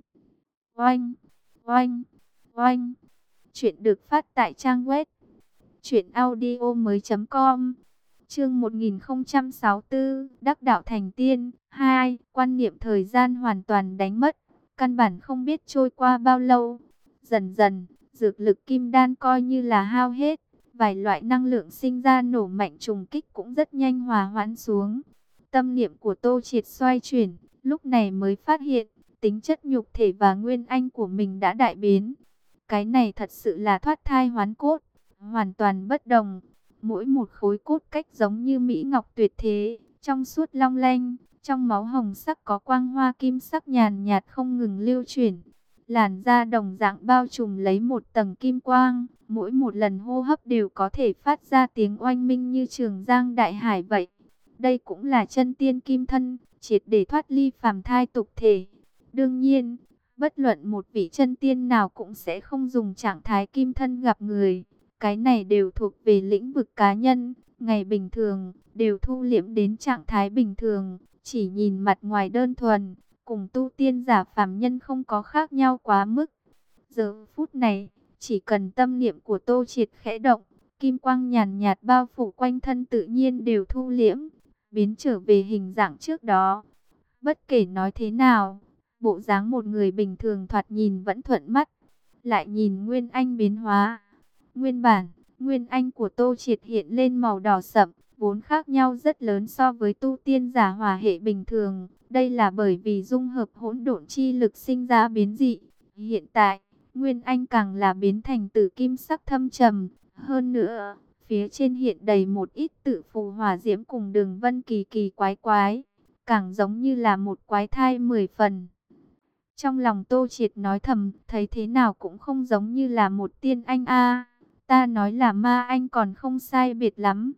Oanh, oanh, oanh. Chuyện được phát tại trang web truyện audio mới.com. Chương một nghìn không trăm sáu mươi tư, đắc đạo thành tiên. Hai, quan niệm thời gian hoàn toàn đánh mất, căn bản không biết trôi qua bao lâu. Dần dần, dược lực kim đan coi như là hao hết, vài loại năng lượng sinh ra nổ mạnh trùng kích cũng rất nhanh hòa hoãn xuống. Tâm niệm của Tô Triệt xoay chuyển, lúc này mới phát hiện, tính chất nhục thể và nguyên anh của mình đã đại biến. Cái này thật sự là thoát thai hoán cốt, hoàn toàn bất đồng. Mỗi một khối cốt cách giống như mỹ ngọc tuyệt thế, trong suốt long lanh, trong máu hồng sắc có quang hoa kim sắc nhàn nhạt không ngừng lưu chuyển. Làn da đồng dạng bao trùm lấy một tầng kim quang, mỗi một lần hô hấp đều có thể phát ra tiếng oanh minh như trường giang đại hải vậy. Đây cũng là chân tiên kim thân, triệt để thoát ly phàm thai tục thể. Đương nhiên, bất luận một vị chân tiên nào cũng sẽ không dùng trạng thái kim thân gặp người. Cái này đều thuộc về lĩnh vực cá nhân, ngày bình thường, đều thu liễm đến trạng thái bình thường, chỉ nhìn mặt ngoài đơn thuần, cùng tu tiên giả phàm nhân không có khác nhau quá mức. Giờ phút này, chỉ cần tâm niệm của Tô Triệt khẽ động, kim quang nhàn nhạt bao phủ quanh thân tự nhiên đều thu liễm, biến trở về hình dạng trước đó. Bất kể nói thế nào, bộ dáng một người bình thường thoạt nhìn vẫn thuận mắt, lại nhìn nguyên anh biến hóa. Nguyên bản, nguyên anh của Tô Triệt hiện lên màu đỏ sậm, vốn khác nhau rất lớn so với tu tiên giả hỏa hệ bình thường. Đây là bởi vì dung hợp hỗn độn chi lực sinh ra biến dị. Hiện tại, nguyên anh càng là biến thành tử kim sắc thâm trầm. Hơn nữa, phía trên hiện đầy một ít tự phù hỏa diễm cùng đường vân kỳ kỳ quái quái, càng giống như là một quái thai mười phần. Trong lòng Tô Triệt nói thầm, thấy thế nào cũng không giống như là một tiên anh a. Ta nói là ma anh còn không sai biệt lắm.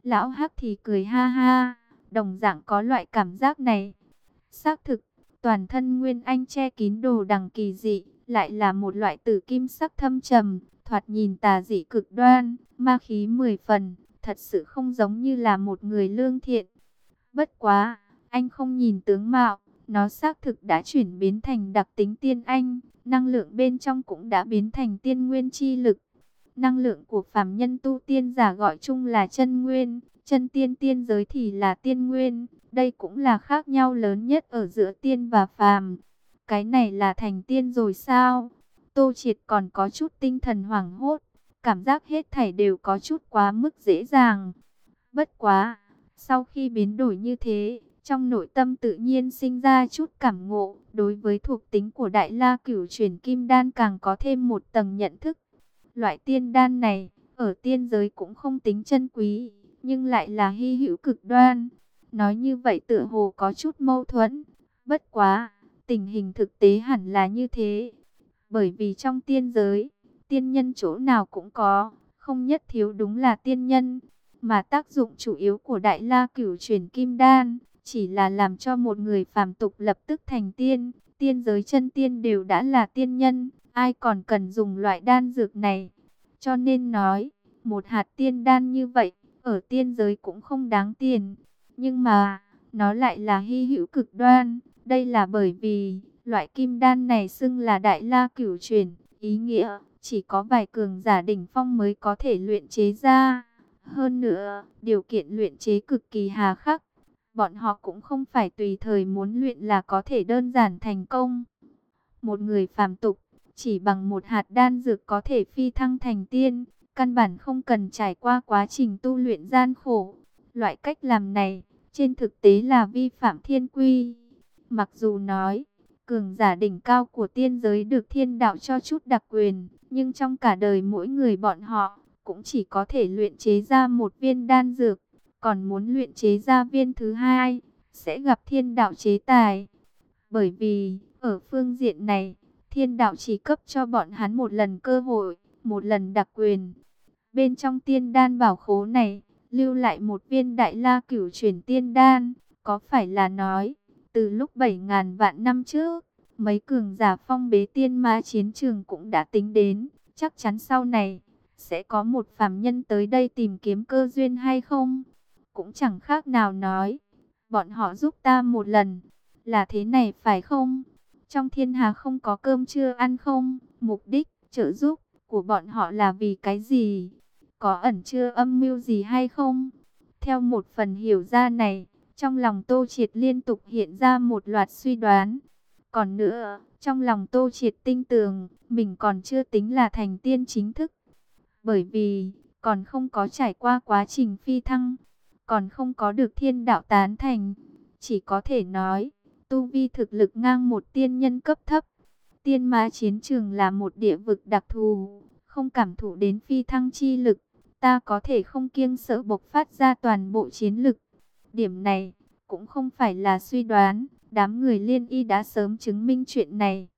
Lão Hắc thì cười ha ha, đồng dạng có loại cảm giác này. Xác thực, toàn thân Nguyên Anh che kín đồ đằng kỳ dị, lại là một loại tử kim sắc thâm trầm, thoạt nhìn tà dị cực đoan, ma khí mười phần, thật sự không giống như là một người lương thiện. Bất quá, anh không nhìn tướng mạo, nó xác thực đã chuyển biến thành đặc tính tiên anh, năng lượng bên trong cũng đã biến thành tiên nguyên chi lực. Năng lượng của phàm nhân tu tiên giả gọi chung là chân nguyên, chân tiên tiên giới thì là tiên nguyên, đây cũng là khác nhau lớn nhất ở giữa tiên và phàm. Cái này là thành tiên rồi sao? Tô Triệt còn có chút tinh thần hoảng hốt, cảm giác hết thảy đều có chút quá mức dễ dàng. Bất quá, sau khi biến đổi như thế, trong nội tâm tự nhiên sinh ra chút cảm ngộ, đối với thuộc tính của Đại La Cửu Chuyển Kim Đan càng có thêm một tầng nhận thức. Loại tiên đan này, ở tiên giới cũng không tính chân quý, nhưng lại là hy hữu cực đoan. Nói như vậy tựa hồ có chút mâu thuẫn, bất quá, tình hình thực tế hẳn là như thế. Bởi vì trong tiên giới, tiên nhân chỗ nào cũng có, không nhất thiếu đúng là tiên nhân. Mà tác dụng chủ yếu của Đại La Cửu Chuyển Kim Đan chỉ là làm cho một người phàm tục lập tức thành tiên. Tiên giới chân tiên đều đã là tiên nhân, ai còn cần dùng loại đan dược này. Cho nên nói, một hạt tiên đan như vậy, ở tiên giới cũng không đáng tiền. Nhưng mà, nó lại là hy hữu cực đoan. Đây là bởi vì, loại kim đan này xưng là Đại La Cửu Chuyển, ý nghĩa chỉ có vài cường giả đỉnh phong mới có thể luyện chế ra. Hơn nữa, điều kiện luyện chế cực kỳ hà khắc. Bọn họ cũng không phải tùy thời muốn luyện là có thể đơn giản thành công. Một người phàm tục, chỉ bằng một hạt đan dược có thể phi thăng thành tiên, căn bản không cần trải qua quá trình tu luyện gian khổ. Loại cách làm này, trên thực tế là vi phạm thiên quy. Mặc dù nói, cường giả đỉnh cao của tiên giới được thiên đạo cho chút đặc quyền, nhưng trong cả đời mỗi người bọn họ, cũng chỉ có thể luyện chế ra một viên đan dược, còn muốn luyện chế ra viên thứ hai, sẽ gặp thiên đạo chế tài. Bởi vì, ở phương diện này, thiên đạo chỉ cấp cho bọn hắn một lần cơ hội, một lần đặc quyền. Bên trong tiên đan bảo khố này, lưu lại một viên Đại La Cửu Chuyển tiên đan, có phải là nói, từ lúc bảy ngàn vạn năm trước, mấy cường giả phong bế tiên ma chiến trường cũng đã tính đến, chắc chắn sau này sẽ có một phàm nhân tới đây tìm kiếm cơ duyên hay không? Cũng chẳng khác nào nói, bọn họ giúp ta một lần, là thế này phải không? Trong thiên hà không có cơm trưa ăn không? Mục đích, trợ giúp của bọn họ là vì cái gì? Có ẩn chứa âm mưu gì hay không? Theo một phần hiểu ra này, trong lòng Tô Triệt liên tục hiện ra một loạt suy đoán. Còn nữa, trong lòng Tô Triệt tinh tường, mình còn chưa tính là thành tiên chính thức. Bởi vì, còn không có trải qua quá trình phi thăng, còn không có được thiên đạo tán thành. Chỉ có thể nói, tu vi thực lực ngang một tiên nhân cấp thấp. Tiên ma chiến trường là một địa vực đặc thù, không cảm thụ đến phi thăng chi lực. Ta có thể không kiêng sợ bộc phát ra toàn bộ chiến lực. Điểm này, cũng không phải là suy đoán, đám người Liên Y đã sớm chứng minh chuyện này.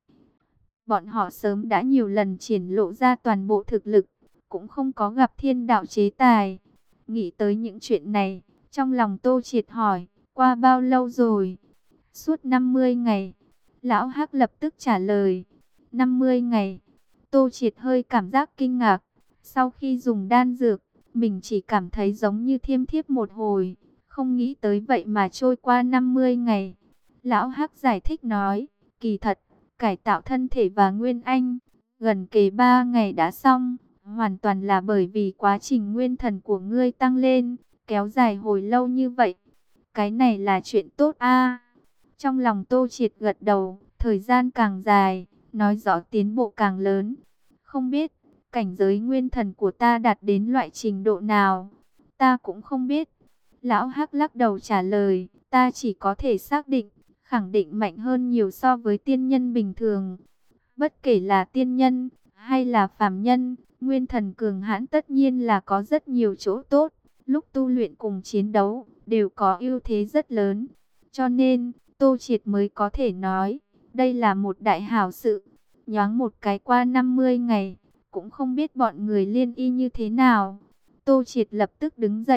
Bọn họ sớm đã nhiều lần triển lộ ra toàn bộ thực lực, cũng không có gặp thiên đạo chế tài. Nghĩ tới những chuyện này, trong lòng Tô Triệt hỏi, qua bao lâu rồi? Suốt năm mươi ngày. Lão Hắc lập tức trả lời, năm mươi ngày. Tô Triệt hơi cảm giác kinh ngạc. Sau khi dùng đan dược, mình chỉ cảm thấy giống như thiêm thiếp một hồi. Không nghĩ tới vậy mà trôi qua năm mươi ngày. Lão Hắc giải thích nói, kỳ thật, cải tạo thân thể và Nguyên Anh, gần kề ba ngày đã xong. Hoàn toàn là bởi vì quá trình nguyên thần của ngươi tăng lên, kéo dài hồi lâu như vậy. Cái này là chuyện tốt a. Trong lòng Tô Triệt gật đầu, thời gian càng dài, nói rõ tiến bộ càng lớn. Không biết, cảnh giới nguyên thần của ta đạt đến loại trình độ nào? Ta cũng không biết. Lão Hắc lắc đầu trả lời, ta chỉ có thể xác định, khẳng định mạnh hơn nhiều so với tiên nhân bình thường. Bất kể là tiên nhân, hay là phàm nhân, nguyên thần cường hãn tất nhiên là có rất nhiều chỗ tốt. Lúc tu luyện cùng chiến đấu, đều có ưu thế rất lớn. Cho nên, Tô Triệt mới có thể nói, đây là một đại hảo sự. Nhoáng một cái qua năm mươi ngày, cũng không biết bọn người Liên Y như thế nào. Tô Triệt lập tức đứng dậy,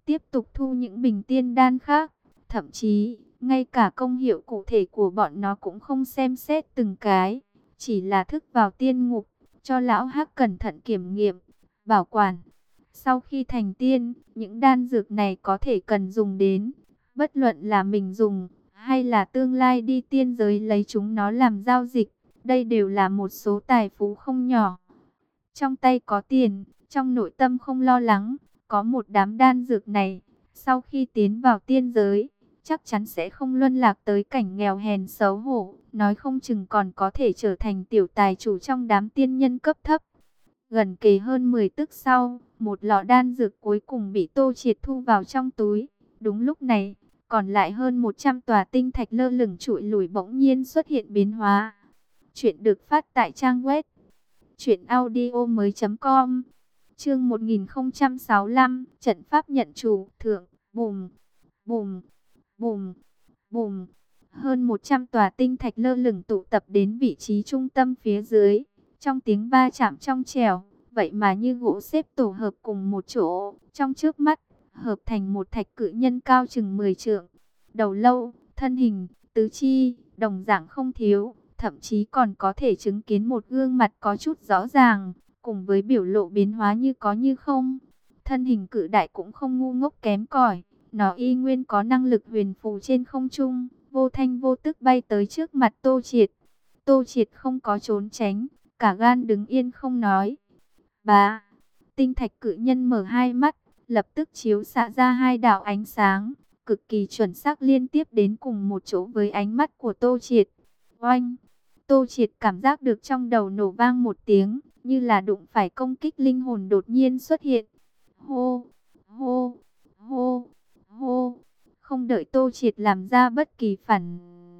tiếp tục thu những bình tiên đan khác. Thậm chí, ngay cả công hiệu cụ thể của bọn nó cũng không xem xét từng cái. Chỉ là thức vào tiên ngục, cho lão Hắc cẩn thận kiểm nghiệm, bảo quản. Sau khi thành tiên, những đan dược này có thể cần dùng đến. Bất luận là mình dùng, hay là tương lai đi tiên giới lấy chúng nó làm giao dịch. Đây đều là một số tài phú không nhỏ. Trong tay có tiền, trong nội tâm không lo lắng. Có một đám đan dược này, sau khi tiến vào tiên giới, chắc chắn sẽ không luân lạc tới cảnh nghèo hèn xấu hổ. Nói không chừng còn có thể trở thành tiểu tài chủ trong đám tiên nhân cấp thấp. Gần kề hơn mười tức sau, một lọ đan dược cuối cùng bị Tô Triệt thu vào trong túi. Đúng lúc này, còn lại hơn một trăm tòa tinh thạch lơ lửng trụi lủi bỗng nhiên xuất hiện biến hóa. Chuyện được phát tại trang web truyện audio mới chấm com. Chương một nghìn không trăm sáu mươi lăm, trận pháp nhận chủ, thượng, bùm, bùm, bùm, bùm. Hơn một trăm tòa tinh thạch lơ lửng tụ tập đến vị trí trung tâm phía dưới. Trong tiếng va chạm trong trẻo, vậy mà như gỗ xếp tổ hợp cùng một chỗ, trong trước mắt, hợp thành một thạch cự nhân cao chừng mười trượng. Đầu lâu, thân hình, tứ chi, đồng dạng không thiếu, thậm chí còn có thể chứng kiến một gương mặt có chút rõ ràng, cùng với biểu lộ biến hóa như có như không. Thân hình cự đại cũng không ngu ngốc kém cỏi, nó y nguyên có năng lực huyền phù trên không trung, vô thanh vô tức bay tới trước mặt Tô Triệt. Tô Triệt không có trốn tránh, cả gan đứng yên không nói. Bá, tinh thạch cự nhân mở hai mắt, lập tức chiếu xạ ra hai đạo ánh sáng, cực kỳ chuẩn xác liên tiếp đến cùng một chỗ với ánh mắt của Tô Triệt. Oanh! Tô Triệt cảm giác được trong đầu nổ vang một tiếng, như là đụng phải công kích linh hồn đột nhiên xuất hiện. Hô! Hô! Hô! Hô! Không đợi Tô Triệt làm ra bất kỳ phản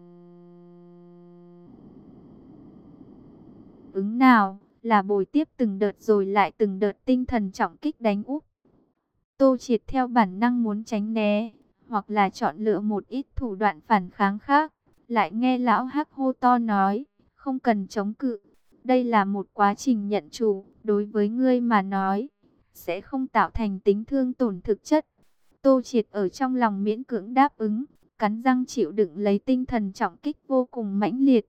ứng nào, là bồi tiếp từng đợt rồi lại từng đợt tinh thần trọng kích đánh úp. Tô Triệt theo bản năng muốn tránh né, hoặc là chọn lựa một ít thủ đoạn phản kháng khác. Lại nghe lão Hắc hô to nói, không cần chống cự. Đây là một quá trình nhận chủ, đối với ngươi mà nói, sẽ không tạo thành tính thương tổn thực chất. Tô Triệt ở trong lòng miễn cưỡng đáp ứng, cắn răng chịu đựng lấy tinh thần trọng kích vô cùng mãnh liệt.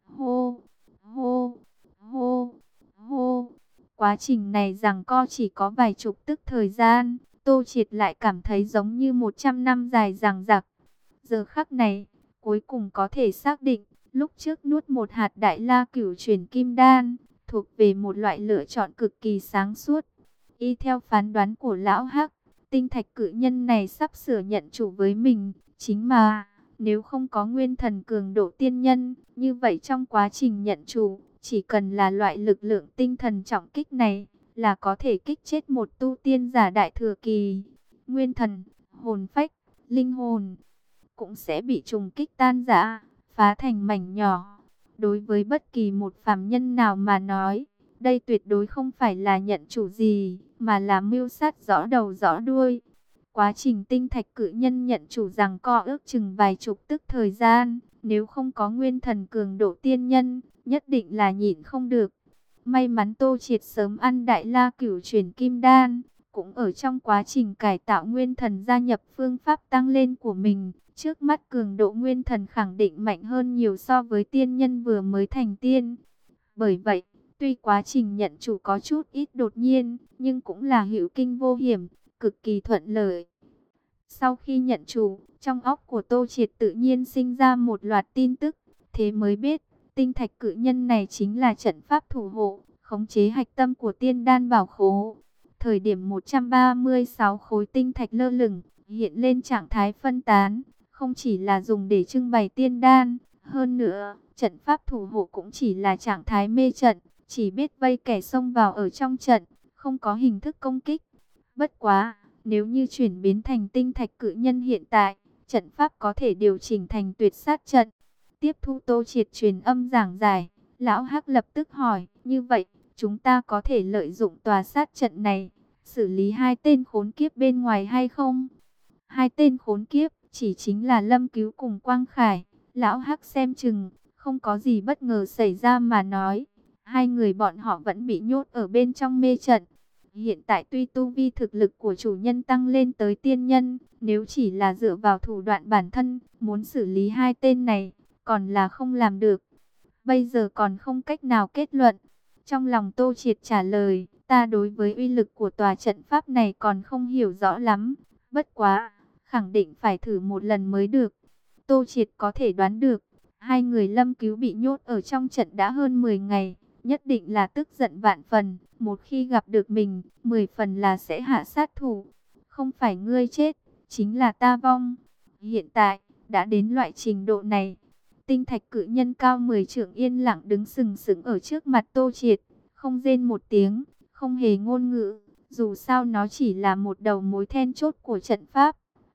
Hô, hô, hô, hô. Quá trình này giằng co chỉ có vài chục tức thời gian, Tô Triệt lại cảm thấy giống như một trăm năm dài dằng dặc. Giờ khắc này, cuối cùng có thể xác định, lúc trước nuốt một hạt đại la cửu chuyển kim đan, thuộc về một loại lựa chọn cực kỳ sáng suốt. Y theo phán đoán của lão Hắc, tinh thạch cự nhân này sắp sửa nhận chủ với mình, chính mà, nếu không có nguyên thần cường độ tiên nhân, như vậy trong quá trình nhận chủ, chỉ cần là loại lực lượng tinh thần trọng kích này, là có thể kích chết một tu tiên giả đại thừa kỳ. Nguyên thần, hồn phách, linh hồn cũng sẽ bị trùng kích tan rã, phá thành mảnh nhỏ. Đối với bất kỳ một phàm nhân nào mà nói, đây tuyệt đối không phải là nhận chủ gì, mà là mưu sát rõ đầu rõ đuôi. Quá trình tinh thạch cự nhân nhận chủ rằng co ước chừng vài chục tức thời gian, nếu không có nguyên thần cường độ tiên nhân, nhất định là nhịn không được. May mắn Tô Triệt sớm ăn đại la cửu chuyển kim đan, cũng ở trong quá trình cải tạo nguyên thần gia nhập phương pháp tăng lên của mình. Trước mắt cường độ nguyên thần khẳng định mạnh hơn nhiều so với tiên nhân vừa mới thành tiên. Bởi vậy, tuy quá trình nhận chủ có chút ít đột nhiên, nhưng cũng là hữu kinh vô hiểm, cực kỳ thuận lợi. Sau khi nhận chủ, trong óc của Tô Triệt tự nhiên sinh ra một loạt tin tức. Thế mới biết, tinh thạch cự nhân này chính là trận pháp thủ hộ, khống chế hạch tâm của tiên đan bảo khố. Thời điểm một trăm ba mươi sáu khối tinh thạch lơ lửng, hiện lên trạng thái phân tán. Không chỉ là dùng để trưng bày tiên đan, hơn nữa, trận pháp thủ hộ cũng chỉ là trạng thái mê trận, chỉ biết vây kẻ xông vào ở trong trận, không có hình thức công kích. Bất quá, nếu như chuyển biến thành tinh thạch cự nhân hiện tại, trận pháp có thể điều chỉnh thành tuyệt sát trận. Tiếp thu Tô Triệt truyền âm giảng giải, lão Hắc lập tức hỏi, như vậy, chúng ta có thể lợi dụng tòa sát trận này, xử lý hai tên khốn kiếp bên ngoài hay không? Hai tên khốn kiếp chỉ chính là Lâm Cứu cùng Quang Khải. Lão Hắc xem chừng không có gì bất ngờ xảy ra mà nói, hai người bọn họ vẫn bị nhốt ở bên trong mê trận. Hiện tại tuy tu vi thực lực của chủ nhân tăng lên tới tiên nhân, nếu chỉ là dựa vào thủ đoạn bản thân, muốn xử lý hai tên này, còn là không làm được. Bây giờ còn không cách nào kết luận. Trong lòng Tô Triệt trả lời, ta đối với uy lực của tòa trận pháp này còn không hiểu rõ lắm. Bất quá, khẳng định phải thử một lần mới được. Tô Triệt có thể đoán được, hai người Lâm Cứu bị nhốt ở trong trận đã hơn mười ngày, nhất định là tức giận vạn phần. Một khi gặp được mình, mười phần là sẽ hạ sát thủ. Không phải ngươi chết, chính là ta vong. Hiện tại, đã đến loại trình độ này. Tinh thạch cự nhân cao mười trượng yên lặng đứng sừng sững ở trước mặt Tô Triệt, không rên một tiếng, không hề ngôn ngữ. Dù sao nó chỉ là một đầu mối then chốt của trận pháp.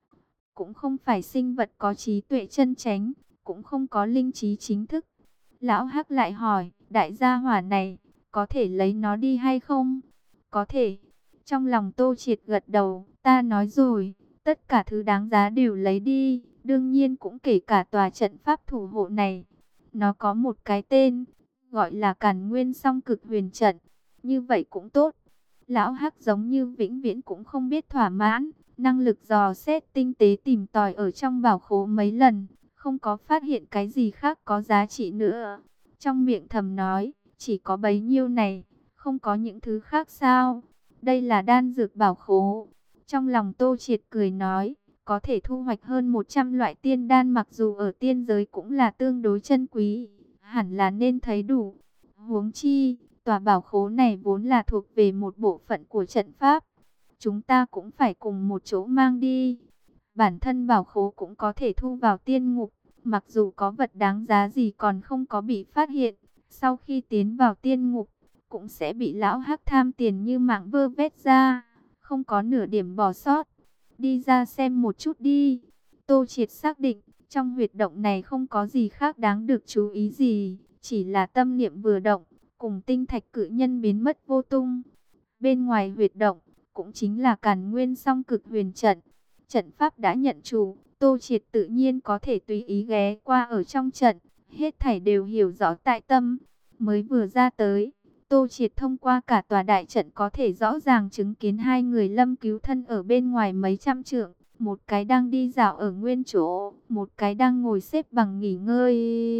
Cũng không phải sinh vật có trí tuệ chân chánh, cũng không có linh trí chính thức. Lão Hắc lại hỏi, đại gia hỏa này, có thể lấy nó đi hay không? Có thể. Trong lòng Tô Triệt gật đầu, ta nói rồi, tất cả thứ đáng giá đều lấy đi, đương nhiên cũng kể cả tòa trận pháp thủ hộ này. Nó có một cái tên, gọi là Càn Nguyên Song Cực Huyền Trận, như vậy cũng tốt. Lão Hắc giống như vĩnh viễn cũng không biết thỏa mãn, năng lực dò xét tinh tế tìm tòi ở trong bảo khố mấy lần, không có phát hiện cái gì khác có giá trị nữa. Trong miệng thầm nói, chỉ có bấy nhiêu này, không có những thứ khác sao? Đây là đan dược bảo khố. Trong lòng Tô Triệt cười nói, có thể thu hoạch hơn một trăm loại tiên đan, mặc dù ở tiên giới cũng là tương đối chân quý, hẳn là nên thấy đủ. Huống chi, tòa bảo khố này vốn là thuộc về một bộ phận của trận pháp. Chúng ta cũng phải cùng một chỗ mang đi. Bản thân bảo khố cũng có thể thu vào tiên ngục, mặc dù có vật đáng giá gì còn không có bị phát hiện. Sau khi tiến vào tiên ngục, cũng sẽ bị lão Hắc tham tiền như mạng vơ vét ra, không có nửa điểm bỏ sót. Đi ra xem một chút đi. Tô Triệt xác định, trong huyệt động này không có gì khác đáng được chú ý gì, chỉ là tâm niệm vừa động, cùng tinh thạch cự nhân biến mất vô tung. Bên ngoài huyệt động, cũng chính là Càn Nguyên Song Cực Huyền Trận. Trận pháp đã nhận chủ, Tô Triệt tự nhiên có thể tùy ý ghé qua ở trong trận, hết thảy đều hiểu rõ tại tâm. Mới vừa ra tới, Tô Triệt thông qua cả tòa đại trận có thể rõ ràng chứng kiến hai người Lâm Cứu thân ở bên ngoài mấy trăm trượng, một cái đang đi dạo ở nguyên chỗ, một cái đang ngồi xếp bằng nghỉ ngơi.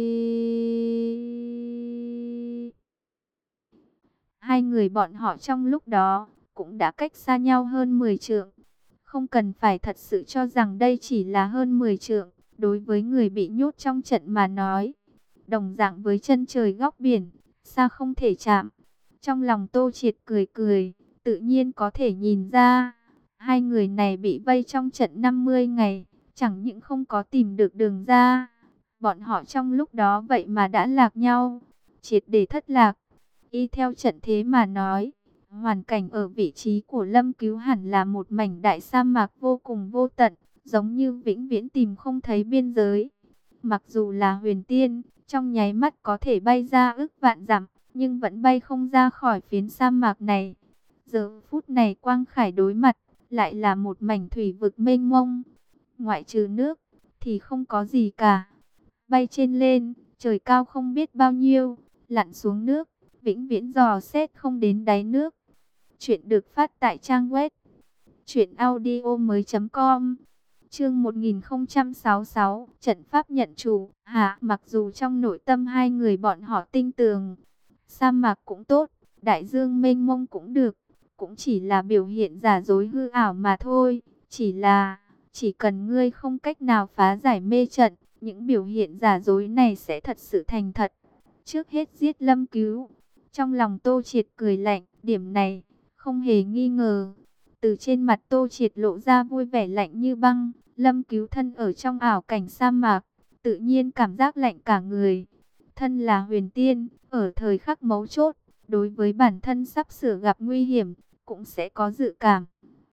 Hai người bọn họ trong lúc đó cũng đã cách xa nhau hơn mười trượng. Không cần phải thật sự cho rằng đây chỉ là hơn mười trượng, đối với người bị nhốt trong trận mà nói, đồng dạng với chân trời góc biển, xa không thể chạm. Trong lòng Tô Triệt cười cười, tự nhiên có thể nhìn ra, hai người này bị vây trong trận năm mươi ngày, chẳng những không có tìm được đường ra, bọn họ trong lúc đó vậy mà đã lạc nhau, triệt để thất lạc. Y theo trận thế mà nói, hoàn cảnh ở vị trí của Lâm Cứu hẳn là một mảnh đại sa mạc vô cùng vô tận, giống như vĩnh viễn tìm không thấy biên giới. Mặc dù là huyền tiên, trong nháy mắt có thể bay ra ức vạn dặm, nhưng vẫn bay không ra khỏi phiến sa mạc này. Giờ phút này Quang Khải đối mặt, lại là một mảnh thủy vực mênh mông. Ngoại trừ nước, thì không có gì cả. Bay trên lên, trời cao không biết bao nhiêu, lặn xuống nước, vĩnh viễn dò xét không đến đáy nước. Chuyện được phát tại trang web truyện audio mới chấm com. Chương một nghìn không trăm sáu mươi sáu, trận pháp nhận chủ. Hạ, mặc dù trong nội tâm hai người bọn họ tinh tường, sa mạc cũng tốt, đại dương mênh mông cũng được, cũng chỉ là biểu hiện giả dối hư ảo mà thôi. Chỉ là, chỉ cần ngươi không cách nào phá giải mê trận, những biểu hiện giả dối này sẽ thật sự thành thật. Trước hết giết Lâm Cứu. Trong lòng Tô Triệt cười lạnh, điểm này không hề nghi ngờ. Từ trên mặt Tô Triệt lộ ra vui vẻ lạnh như băng. Lâm Cứu thân ở trong ảo cảnh sa mạc, tự nhiên cảm giác lạnh cả người. Thân là huyền tiên, ở thời khắc mấu chốt, đối với bản thân sắp sửa gặp nguy hiểm, cũng sẽ có dự cảm.